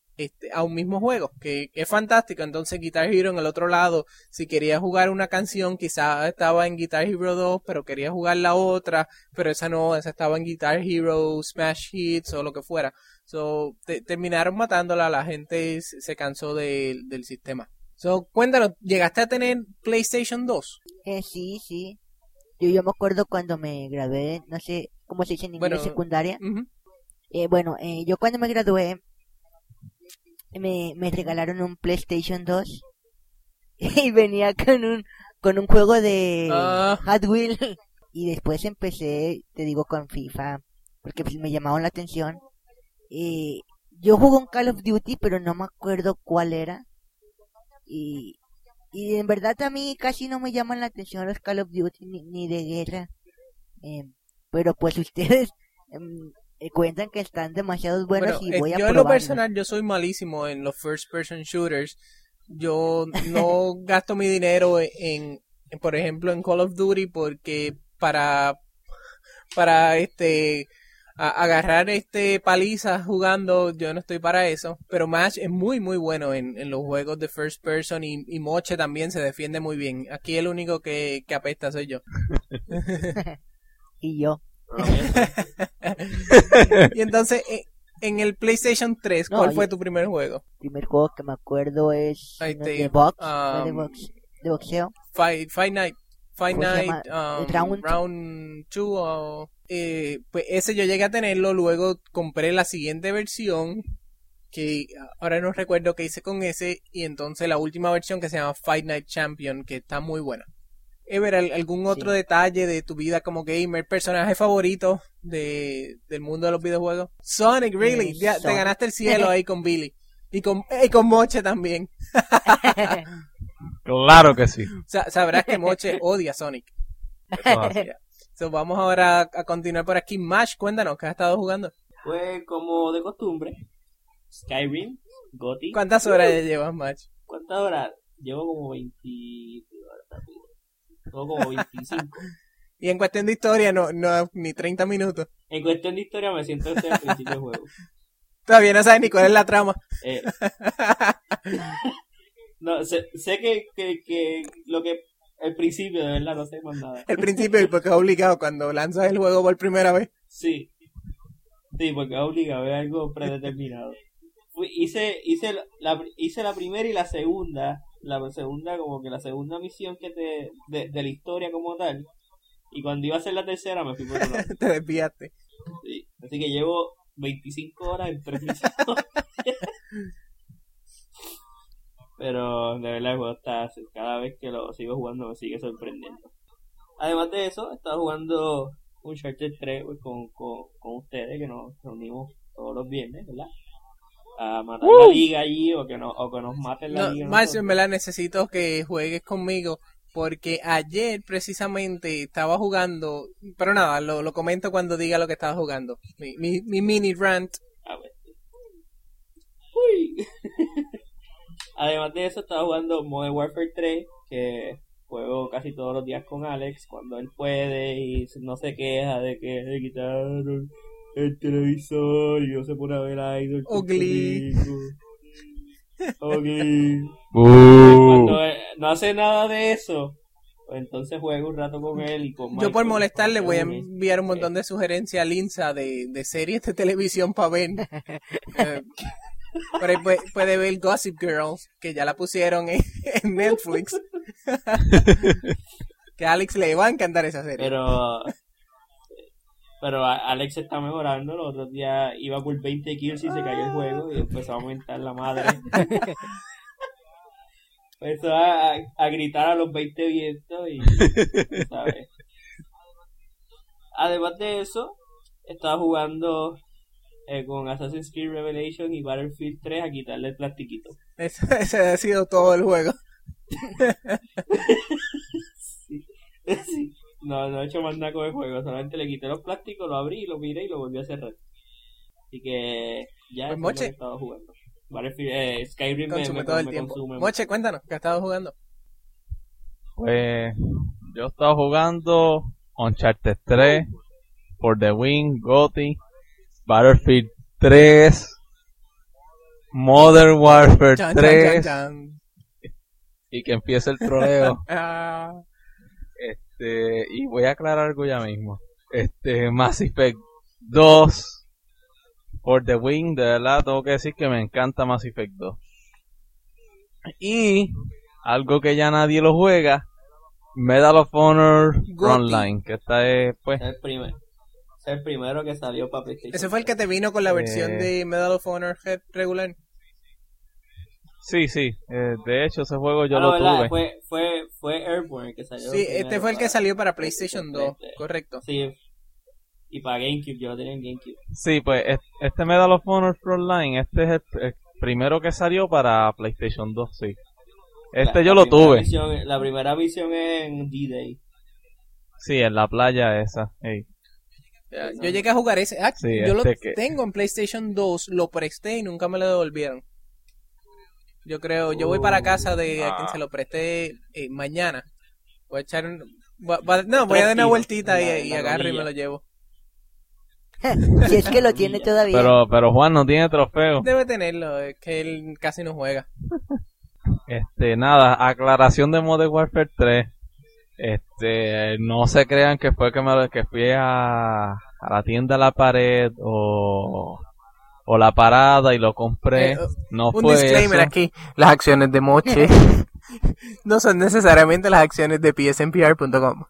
a un mismo juego, que es fantástico. Entonces Guitar Hero en el otro lado, si querías jugar una canción, quizás estaba en Guitar Hero 2, pero querías jugar la otra, pero esa no, esa estaba en Guitar Hero, Smash Hits o lo que fuera. So, terminaron matándola, la gente se cansó del sistema. So, cuéntanos, ¿llegaste a tener PlayStation 2? Sí. Yo me acuerdo cuando me gradué, no sé cómo se dice en inglés, Bueno, secundaria. ujú. Yo cuando me gradué me regalaron un PlayStation 2 y venía con un juego de Ah. Hot Wheels. Y después empecé, te digo, con FIFA, porque pues, me llamaban la atención. Yo jugué un Call of Duty, pero no me acuerdo cuál era. Y en verdad a mí casi no me llaman la atención los Call of Duty ni de guerra. Pero pues ustedes cuentan que están demasiado buenos Bueno, y voy a yo en lo probarlo. personal, yo soy malísimo en los first person shooters. Yo no gasto mi dinero por ejemplo, en Call of Duty porque para agarrar palizas jugando, yo no estoy para eso. Pero Match es muy muy bueno en los juegos de first person y Moche también se defiende muy bien. Aquí el único que apesta soy yo. Y yo. Y entonces, en el PlayStation 3, No, ¿cuál fue tu primer juego? El primer juego que me acuerdo es Ahí no, te de digo, box, no de boxeo. Fight Night, ¿Cómo se llama? Round 2, pues ese yo llegué a tenerlo, luego compré la siguiente versión, que ahora no recuerdo qué hice con ese, y entonces la última versión que se llama Fight Night Champion, que está muy buena. Ever, ¿algún otro detalle de tu vida como gamer, personaje favorito del mundo de los videojuegos? Sonic, really, ya te Sonic. ganaste el cielo ahí con Billy. Y con Moche también. Claro que sí. Sabrás que Moche odia a Sonic. Claro. So, vamos ahora a continuar por aquí. Mash, cuéntanos, ¿qué has estado jugando? Pues como de costumbre, Skyrim, GOTY. ¿Cuántas horas ya llevas, Mash? ¿Cuántas horas? Llevo como 25. Y en cuestión de historia, no ni 30 minutos. En cuestión de historia me siento que estoy al principio del juego. Todavía no sabes ni cuál es la trama. No, sé que lo que el principio, de verdad, no sé más nada. El principio, porque es obligado cuando lanzas el juego por primera vez. Sí, porque es obligado, es algo predeterminado. Hice la primera y la segunda. La segunda, como que la segunda misión de la historia como tal. Y cuando iba a hacer la tercera me fui por otro lado. Te desviaste. Sí, así que llevo 25 horas en 3 misiones. Pero de verdad el juego está, cada vez que lo sigo jugando me sigue sorprendiendo. Además de eso, he estado jugando Uncharted 3 con ustedes, que nos reunimos todos los viernes, ¿verdad? A matar la liga allí o que nos maten la liga. Más en verdad necesito que juegues conmigo porque ayer precisamente estaba jugando, pero nada, lo comento cuando diga lo que estaba jugando. Mi mini rant. A ver. Uy. Además de eso, estaba jugando Modern Warfare 3, que juego casi todos los días con Alex cuando él puede y no se queja de que le quitaron el televisor y no se pone a ver Idol. Ugly. Ugly. Cuando no hace nada de eso, pues entonces juego un rato con él y con Michael. Yo por molestarle voy a enviar un montón de sugerencias a Linza de series de televisión para ver. Por ahí puede ver Gossip Girls, que ya la pusieron en Netflix. Que a Alex le va a encantar esa serie. Pero Alex está mejorando. Los otros días iba por 20 kills y se cayó el juego y empezó a aumentar la madre. Empezó a gritar a los 20 vientos y, ¿sabes? Además de eso, estaba jugando con Assassin's Creed Revelation y Battlefield 3 a quitarle el plastiquito. Ese ha sido todo el juego. Sí. No he hecho más nada con el juego, solamente le quité los plásticos, lo abrí, lo miré y lo volví a cerrar. Así que ya Pues es Moche, lo que estaba jugando. Skyrim consume todo el tiempo. Moche, cuéntanos, ¿qué has estado jugando? Pues yo estaba jugando Uncharted 3, For the Win, GOTY, Battlefield 3, Modern Warfare 3, y que empiece el troleo. Y voy a aclarar algo ya mismo. Mass Effect 2, For the Win, de verdad tengo que decir que me encanta Mass Effect 2. Y algo que ya nadie lo juega, Medal of Honor Frontline, que está pues es el primero que salió para PlayStation. ¿Ese fue el que te vino con la versión de Medal of Honor regular? Sí. De hecho, ese juego yo lo tuve. Fue Airborne que salió. Sí, este fue el que salió para PlayStation 2, correcto. Sí. Y para GameCube, yo lo tenía en GameCube. Sí, pues este Medal of Honor Frontline, este es el primero que salió para PlayStation 2, sí. Yo lo tuve. La primera visión en D-Day. Sí, en la playa esa. Hey. Yo llegué a jugar ese. Sí, yo lo tengo en PlayStation 2, lo presté y nunca me lo devolvieron. Yo creo, yo voy para casa de a quien se lo presté mañana. Voy a echar voy a dar una vueltita y agarro y me lo llevo. Si es que lo tiene todavía. Pero Juan no tiene trofeo. Debe tenerlo, es que él casi no juega. Nada, aclaración de Modern Warfare 3. No se crean que fue que fui a la tienda a la pared o la parada y lo compré. No un fue disclaimer eso. aquí, las acciones de Moche no son necesariamente las acciones de psnpr.com.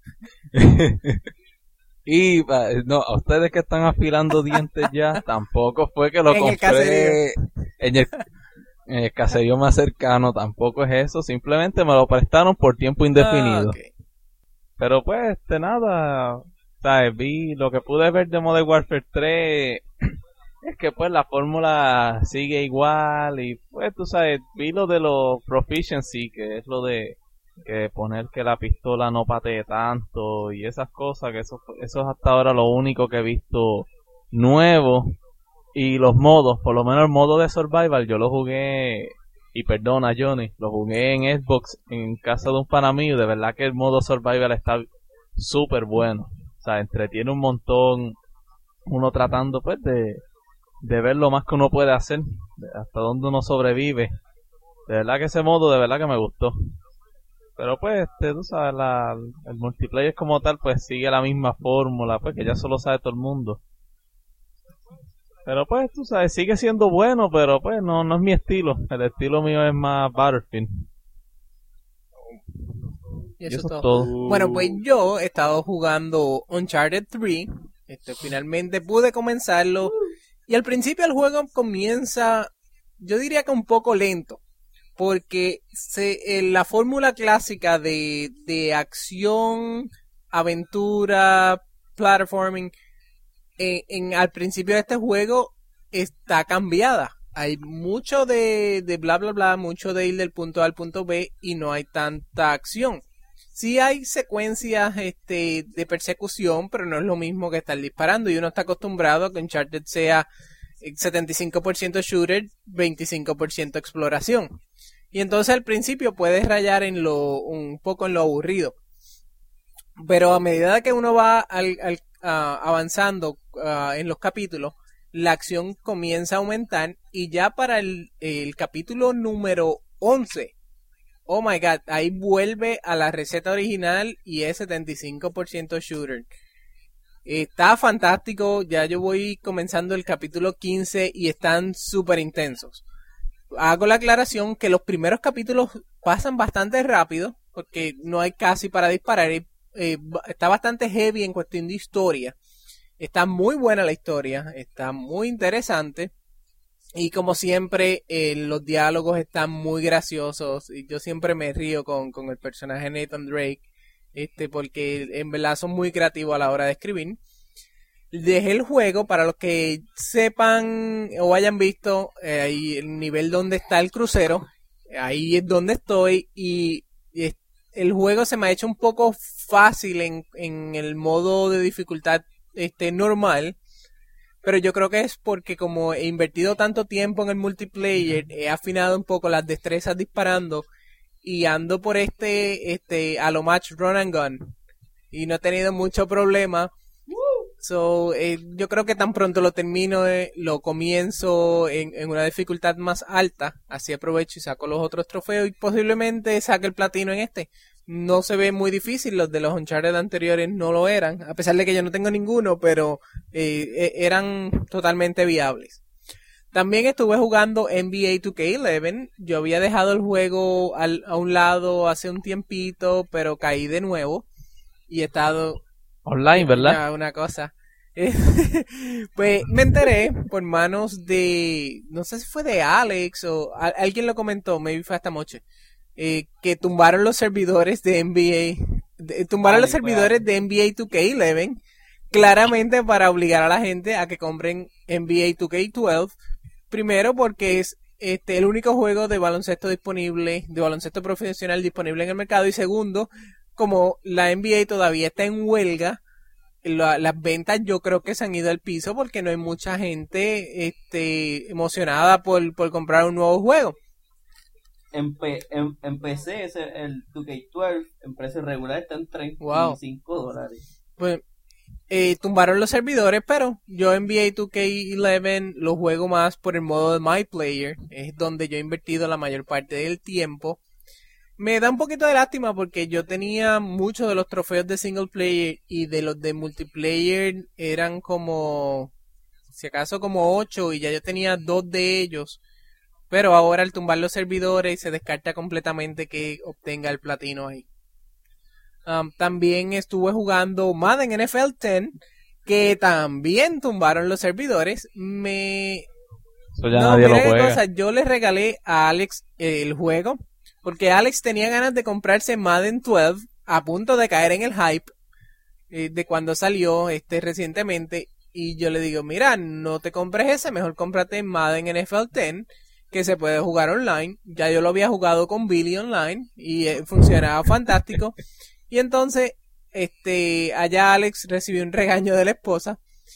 Y no, a ustedes que están afilando dientes ya, tampoco fue que lo compré en el caserío más cercano, tampoco es eso, simplemente me lo prestaron por tiempo indefinido. Okay. Pero pues, nada, ¿sabes? Vi lo que pude ver de Modern Warfare 3, es que pues la fórmula sigue igual y pues tú sabes, vi lo de los proficiency, que es lo de que poner que la pistola no patee tanto y esas cosas, que eso es hasta ahora lo único que he visto nuevo. Y los modos, por lo menos el modo de survival yo lo jugué, y perdona Johnny, lo jugué en Xbox en casa de un pana mío, de verdad que el modo survival está súper bueno, o sea, entretiene un montón uno tratando pues de ver lo más que uno puede hacer, hasta donde uno sobrevive. De verdad que ese modo de verdad que me gustó. Pero pues, tú sabes, el multiplayer como tal, pues sigue la misma fórmula, pues que ya solo sabe todo el mundo. Pero pues, tú sabes, sigue siendo bueno, pero pues no es mi estilo. El estilo mío es más Battlefield. Y eso es todo. Bueno, pues yo he estado jugando Uncharted 3. Finalmente pude comenzarlo. Y al principio el juego comienza, yo diría que un poco lento. Porque la fórmula clásica de acción, aventura, platforming, al principio de este juego está cambiada. Hay mucho de bla bla bla, mucho de ir del punto A al punto B y no hay tanta acción. Sí hay secuencias de persecución, pero no es lo mismo que estar disparando. Y uno está acostumbrado a que Uncharted sea 75% shooter, 25% exploración. Y entonces al principio puedes rayar un poco en lo aburrido. Pero a medida que uno va avanzando en los capítulos, la acción comienza a aumentar. Y ya para el capítulo número 11, oh my god, ahí vuelve a la receta original y es 75% shooter. Está fantástico, ya yo voy comenzando el capítulo 15 y están súper intensos. Hago la aclaración que los primeros capítulos pasan bastante rápido, porque no hay casi para disparar. Está bastante heavy en cuestión de historia. Está muy buena la historia, está muy interesante. Y como siempre, los diálogos están muy graciosos. Y yo siempre me río con el personaje Nathan Drake. Porque en verdad son muy creativos a la hora de escribir. Dejé el juego para los que sepan o hayan visto ahí el nivel donde está el crucero. Ahí es donde estoy. Y el juego se me ha hecho un poco fácil en el modo de dificultad normal. Pero yo creo que es porque como he invertido tanto tiempo en el multiplayer, he afinado un poco las destrezas disparando y ando por a lo match run and gun y no he tenido mucho problema. So, yo creo que tan pronto lo termino, lo comienzo en una dificultad más alta, así aprovecho y saco los otros trofeos y posiblemente saque el platino en este. No se ve muy difícil, los de los Uncharted anteriores no lo eran, a pesar de que yo no tengo ninguno, pero eran totalmente viables. También estuve jugando NBA 2K11, yo había dejado el juego a un lado hace un tiempito, pero caí de nuevo y he estado... Online, ¿verdad? Una cosa. Pues me enteré por manos de... No sé si fue de Alex o... alguien lo comentó, maybe fue hasta Moche. Que tumbaron los servidores de NBA. Tumbaron los servidores de NBA 2K11. Claramente para obligar a la gente a que compren NBA 2K12. Primero porque es el único juego de baloncesto disponible, de baloncesto profesional disponible en el mercado. Y segundo, como la NBA todavía está en huelga, las ventas yo creo que se han ido al piso porque no hay mucha gente emocionada por comprar un nuevo juego. En PC el 2K12 en precio regular está en $35. Pues tumbaron los servidores, pero yo en NBA 2K11 lo juego más por el modo de My Player, es donde yo he invertido la mayor parte del tiempo. Me da un poquito de lástima porque yo tenía muchos de los trofeos de single player y de los de multiplayer eran como, si acaso como 8 y ya yo tenía 2 de ellos. Pero ahora al tumbar los servidores se descarta completamente que obtenga el platino ahí. También estuve jugando Madden NFL 10, que también tumbaron los servidores. Eso ya nadie lo juega. Yo le regalé a Alex el juego. Porque Alex tenía ganas de comprarse Madden 12 a punto de caer en el hype de cuando salió recientemente. Y yo le digo, mira, no te compres ese, mejor cómprate Madden NFL 10, que se puede jugar online. Ya yo lo había jugado con Billy online y funcionaba fantástico. Y entonces, allá Alex recibió un regaño de la esposa,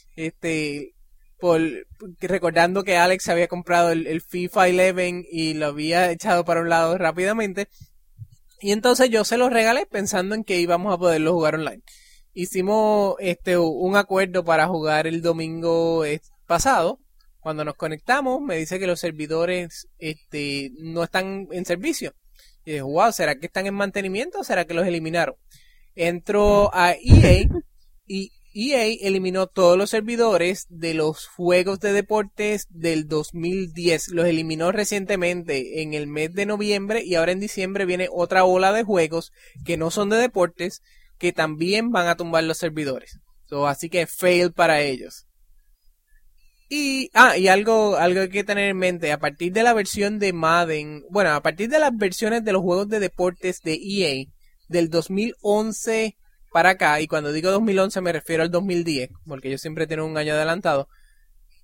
recordando que Alex había comprado el FIFA 11 y lo había echado para un lado rápidamente. Y entonces yo se lo regalé pensando en que íbamos a poderlo jugar online. Hicimos un acuerdo para jugar el domingo pasado. Cuando nos conectamos me dice que los servidores no están en servicio. Y dije, wow, ¿será que están en mantenimiento o será que los eliminaron? Entro a EA y EA eliminó todos los servidores de los juegos de deportes del 2010. Los eliminó recientemente en el mes de noviembre y ahora en diciembre viene otra ola de juegos que no son de deportes que también van a tumbar los servidores. Así que fail para ellos. Y algo que hay que tener en mente, a partir de la versión de Madden, bueno, a partir de las versiones de los juegos de deportes de EA del 2011 para acá, y cuando digo 2011 me refiero al 2010, porque yo siempre tengo un año adelantado,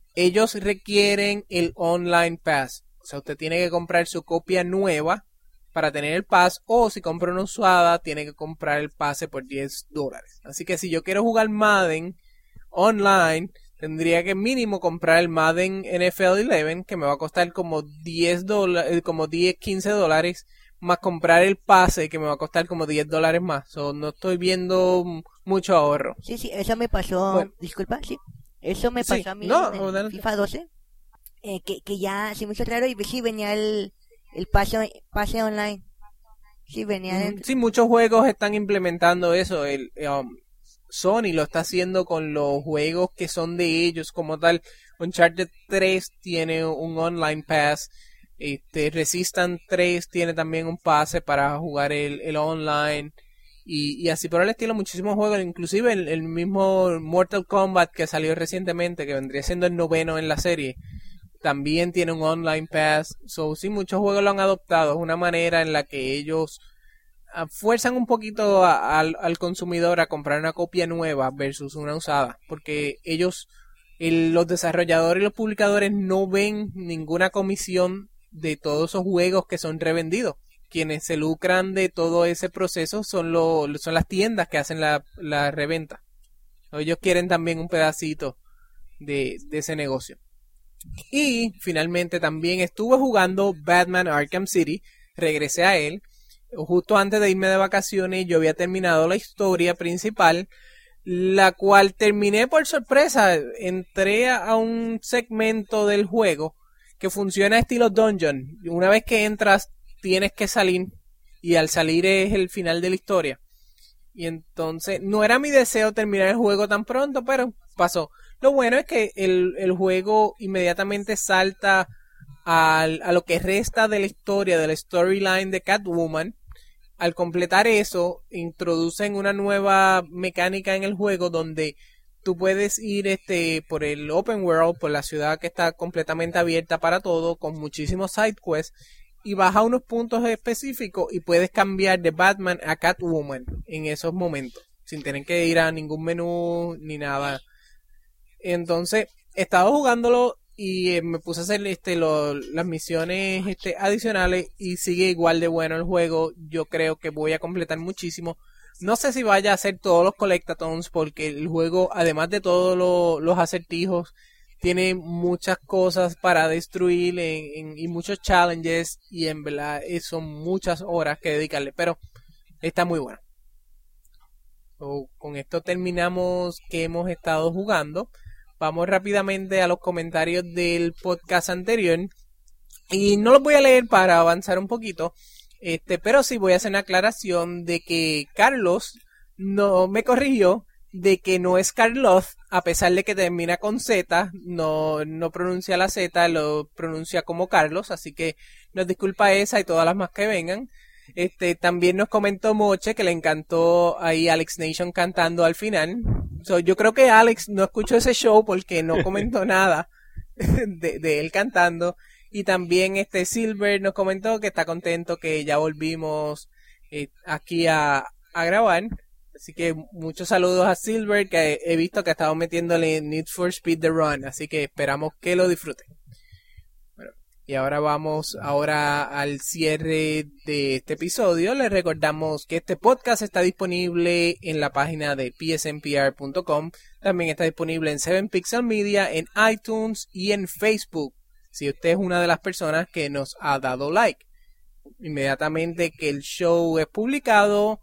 ellos requieren el Online Pass. O sea, usted tiene que comprar su copia nueva para tener el pass, o si compra una usada tiene que comprar el pase por $10. Así que si yo quiero jugar Madden online, tendría que mínimo comprar el Madden NFL 11, que me va a costar como $10, como $15, más comprar el pase, que me va a costar como $10 más. So, no estoy viendo mucho ahorro. Sí, eso me pasó, Bueno. disculpa, sí, eso me Sí, pasó a mí no, en el adelante. FIFA 12, que ya se me hizo raro y sí venía el pase online, sí venía dentro. Sí, muchos juegos están implementando eso. Sony lo está haciendo con los juegos que son de ellos como tal. Uncharted 3 tiene un online pass. Resistance 3 tiene también un pase para jugar el online. Y así por el estilo, muchísimos juegos. Inclusive el mismo Mortal Kombat que salió recientemente, que vendría siendo el 9º en la serie, también tiene un online pass. So, sí, muchos juegos lo han adoptado. Es una manera en la que ellos fuerzan un poquito al consumidor a comprar una copia nueva versus una usada, porque ellos, los desarrolladores y los publicadores, no ven ninguna comisión de todos esos juegos que son revendidos. Quienes se lucran de todo ese proceso son las tiendas que hacen la reventa. Ellos quieren también un pedacito de ese negocio. Y finalmente también estuve jugando Batman Arkham City. Regresé a él justo antes de irme de vacaciones. Yo había terminado la historia principal, la cual terminé por sorpresa. Entré a un segmento del juego que funciona estilo dungeon. Una vez que entras tienes que salir, y al salir es el final de la historia. Y entonces no era mi deseo terminar el juego tan pronto, pero pasó. Lo bueno es que el juego inmediatamente salta a lo que resta de la historia, de la storyline de Catwoman. Al completar eso, introducen una nueva mecánica en el juego donde tú puedes ir por el open world, por la ciudad que está completamente abierta para todo, con muchísimos side quests, y vas a unos puntos específicos y puedes cambiar de Batman a Catwoman en esos momentos, sin tener que ir a ningún menú ni nada. Entonces, he estado jugándolo y me puse a hacer las misiones adicionales, y sigue igual de bueno el juego. Yo creo que voy a completar muchísimo. No sé si vaya a hacer todos los collectathons, porque el juego, además de todos los acertijos, tiene muchas cosas para destruir y muchos challenges, y en verdad son muchas horas que dedicarle, pero está muy bueno. Con esto terminamos que hemos estado jugando. Vamos rápidamente a los comentarios del podcast anterior, y no los voy a leer para avanzar un poquito, pero sí voy a hacer una aclaración de que Carlos no me corrigió de que no es Carlos, a pesar de que termina con Z, no pronuncia la Z, lo pronuncia como Carlos, así que nos disculpa esa y todas las más que vengan. También nos comentó Moche que le encantó ahí Alex Nation cantando al final. Yo creo que Alex no escuchó ese show porque no comentó nada de él cantando. Y también Silver nos comentó que está contento que ya volvimos aquí a grabar. Así que muchos saludos a Silver, que he visto que ha estado metiéndole Need for Speed The Run, así que esperamos que lo disfruten. Bueno, y ahora vamos al cierre de este episodio. Les recordamos que este podcast está disponible en la página de psnpr.com. También está disponible en 7 Pixel Media, en iTunes y en Facebook, si usted es una de las personas que nos ha dado like. Inmediatamente que el show es publicado,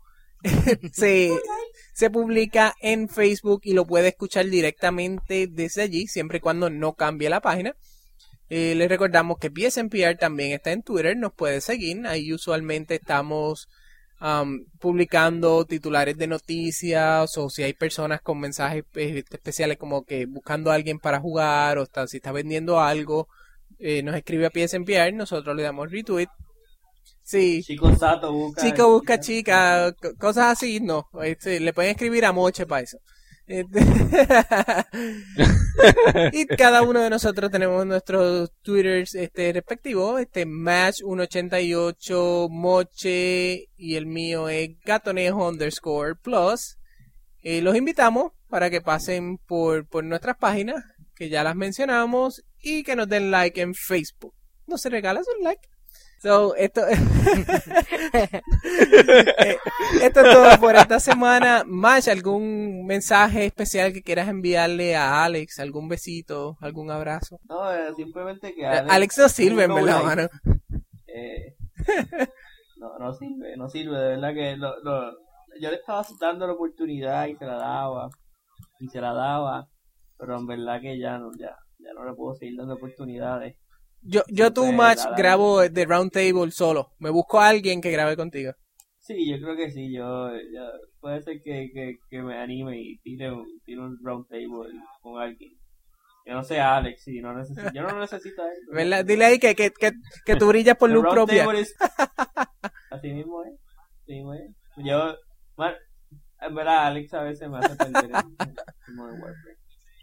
se publica en Facebook y lo puede escuchar directamente desde allí, siempre y cuando no cambie la página. Les recordamos que PSNPR también está en Twitter, nos puede seguir. Ahí usualmente estamos publicando titulares de noticias, o si hay personas con mensajes especiales como que buscando a alguien para jugar, o si está vendiendo algo, nos escribe a PSNPR, nosotros le damos retweet. Sí. Chico Sato busca. Chico busca chica, cosas así, no. Le pueden escribir a Moche para eso. Y cada uno de nosotros tenemos nuestros Twitters respectivos. Match188 Moche, y el mío es Gatonejo_plus. Los invitamos para que pasen por nuestras páginas, que ya las mencionamos, y que nos den like en Facebook. ¿No se regalas un like? So, esto es todo por esta semana. Mash, ¿algún mensaje especial que quieras enviarle a Alex? ¿Algún besito? ¿Algún abrazo? No, simplemente que Alex no sirve, en verdad, mano. No sirve, de verdad que yo le estaba dando la oportunidad y se la daba, pero en verdad que ya no le puedo seguir dando oportunidades. Yo tu match grabo The Round Table solo. Me busco a alguien que grabe contigo. Sí, yo creo que sí. Puede ser que me anime y tire un Round Table con alguien. Que no sea Alex, sí, yo no necesito a él. ¿Verdad? Dile ahí que tú brillas por luz propia. Así mismo es. Yo, en verdad, Alex a veces me hace perder el Modern Warfare.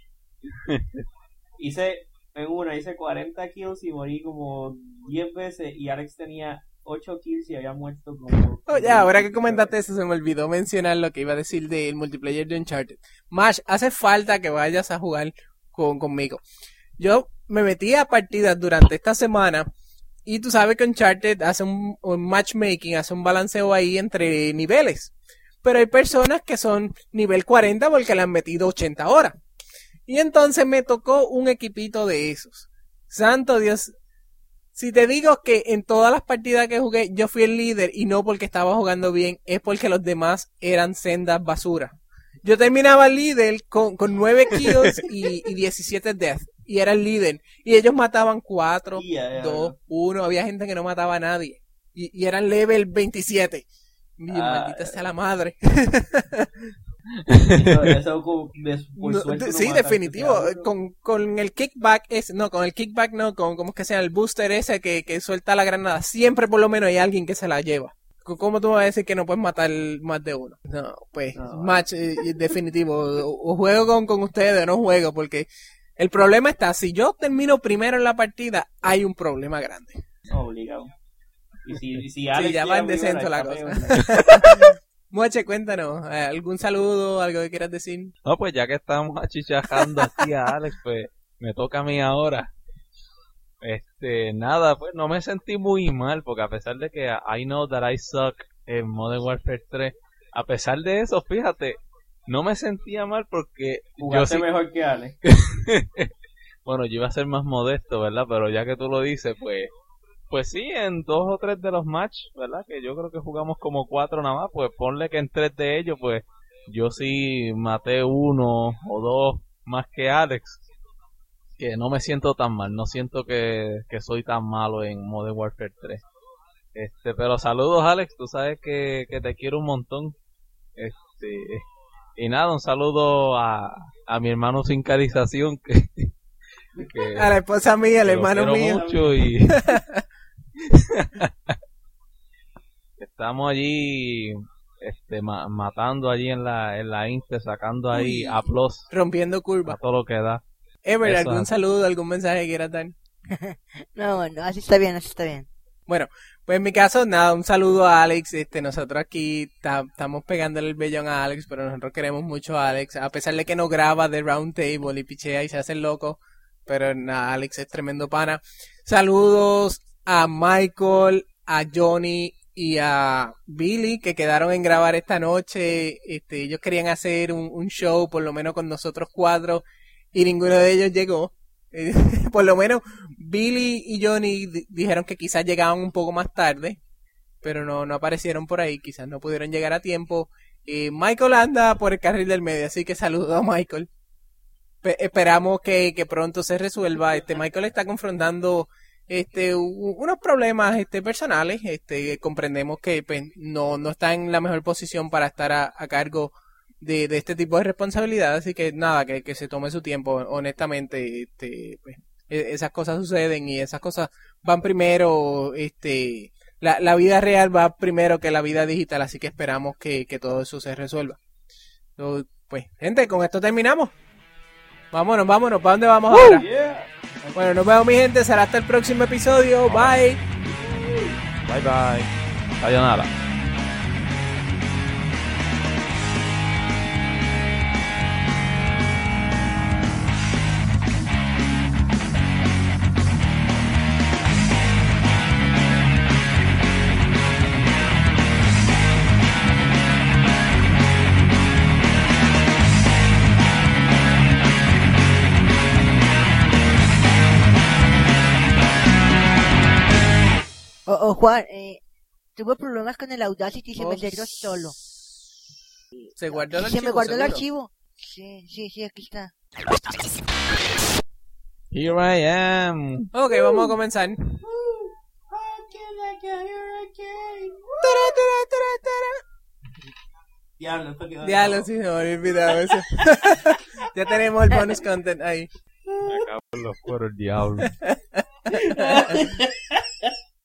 Hice 40 kills y morí como 10 veces y Alex tenía 8 kills y había muerto como... Oye, ahora que comentaste eso se me olvidó mencionar lo que iba a decir del multiplayer de Uncharted. Mash, hace falta que vayas a jugar conmigo. Yo me metí a partidas durante esta semana y tú sabes que Uncharted hace un matchmaking, hace un balanceo ahí entre niveles. Pero hay personas que son nivel 40 porque le han metido 80 horas. Y entonces me tocó un equipito de esos. Santo Dios. Si te digo que en todas las partidas que jugué yo fui el líder y no porque estaba jugando bien, es porque los demás eran sendas basura. Yo terminaba el líder con 9 kills y 17 deaths. Y era el líder. Y ellos mataban 4, 2, 1. Había gente que no mataba a nadie. Y eran level 27. Maldita sea la madre. Eso sí, definitivo. Con el kickback ¿cómo es que se llama? El booster ese que suelta la granada. Siempre por lo menos hay alguien que se la lleva. ¿Cómo tú vas a decir que no puedes matar más de uno? No, pues, match, definitivo. O juego con ustedes o no juego, porque el problema está, si yo termino primero en la partida, hay un problema grande. Obligado. Y si Alex ya va en descenso la cosa. Moche, cuéntanos, ¿algún saludo, algo que quieras decir? No, pues ya que estamos achichajando aquí a Alex, pues me toca a mí ahora. Nada, pues no me sentí muy mal, porque a pesar de que I know that I suck en Modern Warfare 3, a pesar de eso, fíjate, no me sentía mal porque jugaste mejor que Alex. Bueno, yo iba a ser más modesto, ¿verdad? Pero ya que tú lo dices, pues sí, en 2 o 3 de los matches, ¿verdad? Que yo creo que jugamos como 4 nada más, pues ponle que en 3 de ellos, pues yo sí maté 1 o 2 más que Alex. Que no me siento tan mal, no siento que soy tan malo en Modern Warfare 3. Pero saludos, Alex, tú sabes que te quiero un montón. Y nada, un saludo a mi hermano sin carización, que a la esposa mía, el hermano mío. Mucho y estamos allí matando allí en la Insta, sacando ahí aplausos, rompiendo curvas, a todo lo que da. Ever, ¿algún saludo, algún mensaje que quieras dar? No, así está bien. Bueno, pues en mi caso, nada, un saludo a Alex. Nosotros aquí estamos pegándole el vellón a Alex, pero nosotros queremos mucho a Alex, a pesar de que no graba The Round Table y pichea y se hace el loco, pero nada, Alex es tremendo pana. Saludos a Michael, a Johnny y a Billy, que quedaron en grabar esta noche. Ellos querían hacer un show, por lo menos con nosotros 4, y ninguno de ellos llegó. Por lo menos Billy y Johnny dijeron que quizás llegaban un poco más tarde, pero no aparecieron por ahí, quizás no pudieron llegar a tiempo. Michael anda por el carril del medio, así que saludo a Michael. Esperamos que pronto se resuelva. Michael está confrontando unos problemas personales. Comprendemos que pues, no está en la mejor posición para estar a cargo de este tipo de responsabilidad, así que nada, que se tome su tiempo. Honestamente, pues, esas cosas suceden y esas cosas van primero. La vida real va primero que la vida digital, así que esperamos que todo eso se resuelva. Entonces, pues, gente, con esto terminamos. Vámonos, ¿para dónde vamos ahora? Yeah. Bueno, nos vemos, mi gente, será hasta el próximo episodio. Bye. Bye. Sayonara. Juan, tuve problemas con el Audacity y se me cerró solo. Se guardó el Y se archivo. me guardó el seguro. archivo. Sí, aquí está. Here I am. Ok, vamos a comenzar. Diablo, esto quedó. Diablo, sí, se me había olvidado eso. Ya tenemos el bonus content ahí. Me cago en los cueros, el diablo.